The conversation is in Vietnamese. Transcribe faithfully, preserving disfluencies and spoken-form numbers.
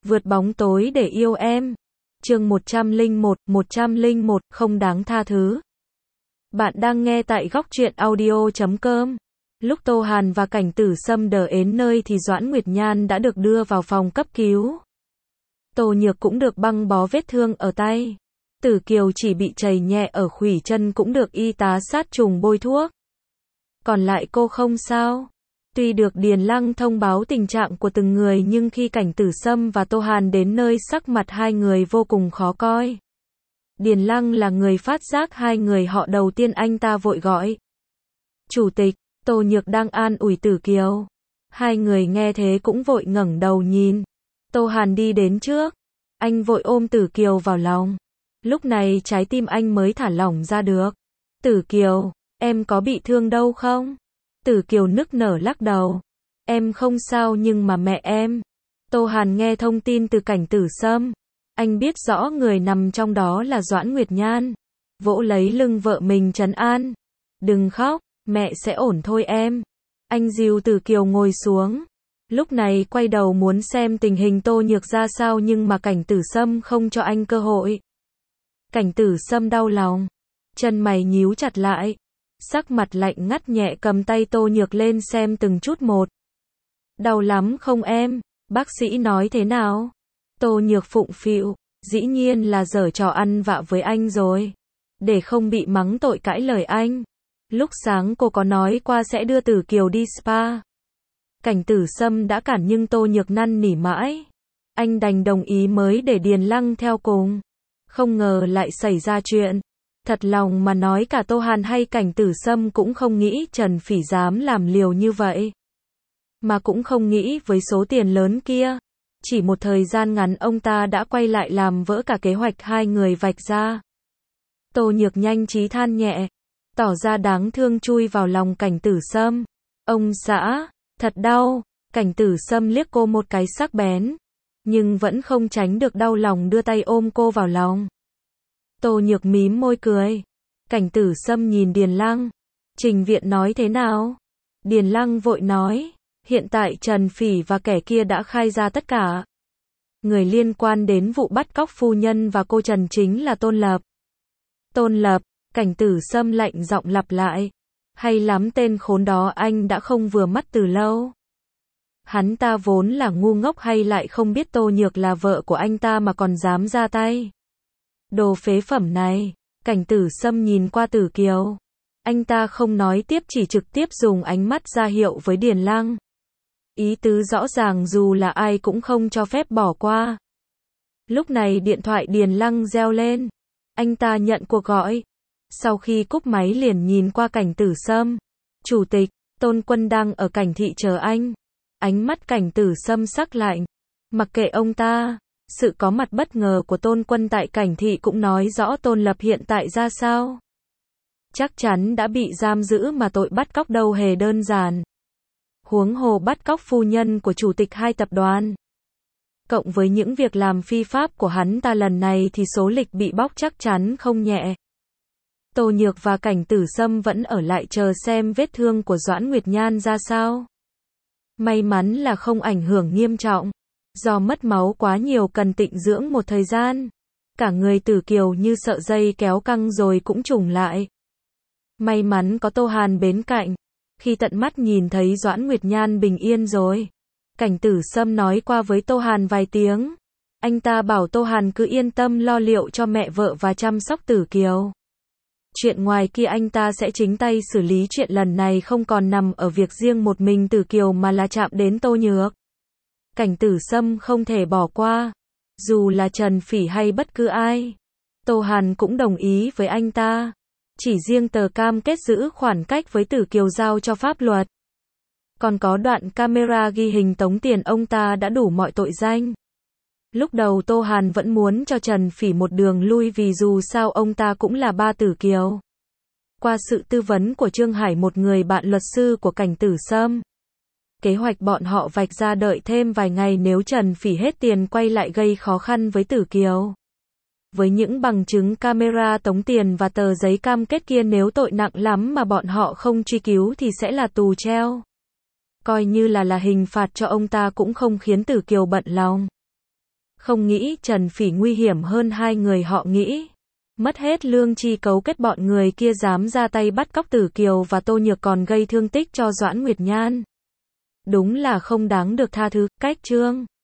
Vượt bóng tối để yêu em. Chương một trăm lẻ một, một trăm lẻ một, không đáng tha thứ. Bạn đang nghe tại góc truyện audio chấm com. Lúc Tô Hàn và Cảnh Tử Sâm đờ đến nơi thì Doãn Nguyệt Nhan đã được đưa vào phòng cấp cứu. Tô Nhược cũng được băng bó vết thương ở tay. Tử Kiều chỉ bị chảy nhẹ ở khuỷu chân cũng được y tá sát trùng bôi thuốc. Còn lại cô không sao. Tuy được Điền Lăng thông báo tình trạng của từng người nhưng khi Cảnh Tử Sâm và Tô Hàn đến nơi sắc mặt hai người vô cùng khó coi. Điền Lăng là người phát giác hai người họ đầu tiên anh ta vội gọi. Chủ tịch, Tô Nhược đang an ủi Tử Kiều. Hai người nghe thế cũng vội ngẩng đầu nhìn. Tô Hàn đi đến trước. Anh vội ôm Tử Kiều vào lòng. Lúc này trái tim anh mới thả lỏng ra được. Tử Kiều, em có bị thương đâu không? Tử Kiều nức nở lắc đầu. Em không sao nhưng mà mẹ em. Tô Hàn nghe thông tin từ Cảnh Tử Sâm. Anh biết rõ người nằm trong đó là Doãn Nguyệt Nhan. Vỗ lấy lưng vợ mình trấn an. Đừng khóc, mẹ sẽ ổn thôi em. Anh dìu Tử Kiều ngồi xuống. Lúc này quay đầu muốn xem tình hình Tô Nhược ra sao nhưng mà Cảnh Tử Sâm không cho anh cơ hội. Cảnh Tử Sâm đau lòng. Chân mày nhíu chặt lại. Sắc mặt lạnh ngắt nhẹ cầm tay Tô Nhược lên xem từng chút một. Đau lắm không em? Bác sĩ nói thế nào? Tô Nhược phụng phịu. Dĩ nhiên là giở trò ăn vạ với anh rồi. Để không bị mắng tội cãi lời anh. Lúc sáng cô có nói qua sẽ đưa Tử Kiều đi spa. Cảnh Tử Sâm đã cản nhưng Tô Nhược năn nỉ mãi. Anh đành đồng ý mới để Điền Lăng theo cùng. Không ngờ lại xảy ra chuyện. Thật lòng mà nói cả Tô Hàn hay Cảnh Tử Sâm cũng không nghĩ Trần Phỉ dám làm liều như vậy. Mà cũng không nghĩ với số tiền lớn kia. Chỉ một thời gian ngắn ông ta đã quay lại làm vỡ cả kế hoạch hai người vạch ra. Tô Nhược nhanh trí than nhẹ. Tỏ ra đáng thương chui vào lòng Cảnh Tử Sâm. Ông xã, thật đau. Cảnh Tử Sâm liếc cô một cái sắc bén. Nhưng vẫn không tránh được đau lòng đưa tay ôm cô vào lòng. Tô Nhược mím môi cười. Cảnh Tử Sâm nhìn Điền Lăng. Trình viện nói thế nào? Điền Lăng vội nói. Hiện tại Trần Phỉ và kẻ kia đã khai ra tất cả. Người liên quan đến vụ bắt cóc phu nhân và cô Trần chính là Tôn Lập. Tôn Lập, Cảnh Tử Sâm lạnh giọng lặp lại. Hay lắm, tên khốn đó anh đã không vừa mắt từ lâu. Hắn ta vốn là ngu ngốc hay lại không biết Tô Nhược là vợ của anh ta mà còn dám ra tay. Đồ phế phẩm này. Cảnh Tử Sâm nhìn qua Tử Kiều. Anh ta không nói tiếp chỉ trực tiếp dùng ánh mắt ra hiệu với Điền Lăng. Ý tứ rõ ràng dù là ai cũng không cho phép bỏ qua. Lúc này điện thoại Điền Lăng reo lên. Anh ta nhận cuộc gọi. Sau khi cúp máy liền nhìn qua Cảnh Tử Sâm. Chủ tịch, Tôn Quân đang ở Cảnh thị chờ anh. Ánh mắt Cảnh Tử Sâm sắc lạnh. Mặc kệ ông ta. Sự có mặt bất ngờ của Tôn Quân tại Cảnh thị cũng nói rõ Tôn Lập hiện tại ra sao. Chắc chắn đã bị giam giữ mà tội bắt cóc đâu hề đơn giản. Huống hồ bắt cóc phu nhân của chủ tịch hai tập đoàn. Cộng với những việc làm phi pháp của hắn ta lần này thì số lịch bị bóc chắc chắn không nhẹ. Tô Nhược và Cảnh Tử Sâm vẫn ở lại chờ xem vết thương của Doãn Nguyệt Nhan ra sao. May mắn là không ảnh hưởng nghiêm trọng. Do mất máu quá nhiều cần tịnh dưỡng một thời gian. Cả người Tử Kiều như sợ dây kéo căng rồi cũng trùng lại. May mắn có Tô Hàn bên cạnh. Khi tận mắt nhìn thấy Doãn Nguyệt Nhan bình yên rồi. Cảnh Tử Sâm nói qua với Tô Hàn vài tiếng. Anh ta bảo Tô Hàn cứ yên tâm lo liệu cho mẹ vợ và chăm sóc Tử Kiều. Chuyện ngoài kia anh ta sẽ chính tay xử lý, chuyện lần này không còn nằm ở việc riêng một mình Tử Kiều mà là chạm đến Tô Nhược. Cảnh Tử Sâm không thể bỏ qua. Dù là Trần Phỉ hay bất cứ ai. Tô Hàn cũng đồng ý với anh ta. Chỉ riêng tờ cam kết giữ khoảng cách với Tử Kiều giao cho pháp luật. Còn có đoạn camera ghi hình tống tiền ông ta đã đủ mọi tội danh. Lúc đầu Tô Hàn vẫn muốn cho Trần Phỉ một đường lui vì dù sao ông ta cũng là ba Tử Kiều. Qua sự tư vấn của Trương Hải, một người bạn luật sư của Cảnh Tử Sâm. Kế hoạch bọn họ vạch ra đợi thêm vài ngày nếu Trần Phỉ hết tiền quay lại gây khó khăn với Tử Kiều. Với những bằng chứng camera tống tiền và tờ giấy cam kết kia, nếu tội nặng lắm mà bọn họ không truy cứu thì sẽ là tù treo. Coi như là là hình phạt cho ông ta cũng không khiến Tử Kiều bận lòng. Không nghĩ Trần Phỉ nguy hiểm hơn hai người họ nghĩ. Mất hết lương tri cấu kết bọn người kia dám ra tay bắt cóc Tử Kiều và Tô Nhược còn gây thương tích cho Doãn Nguyệt Nhan. Đúng là không đáng được tha thứ. Cách chương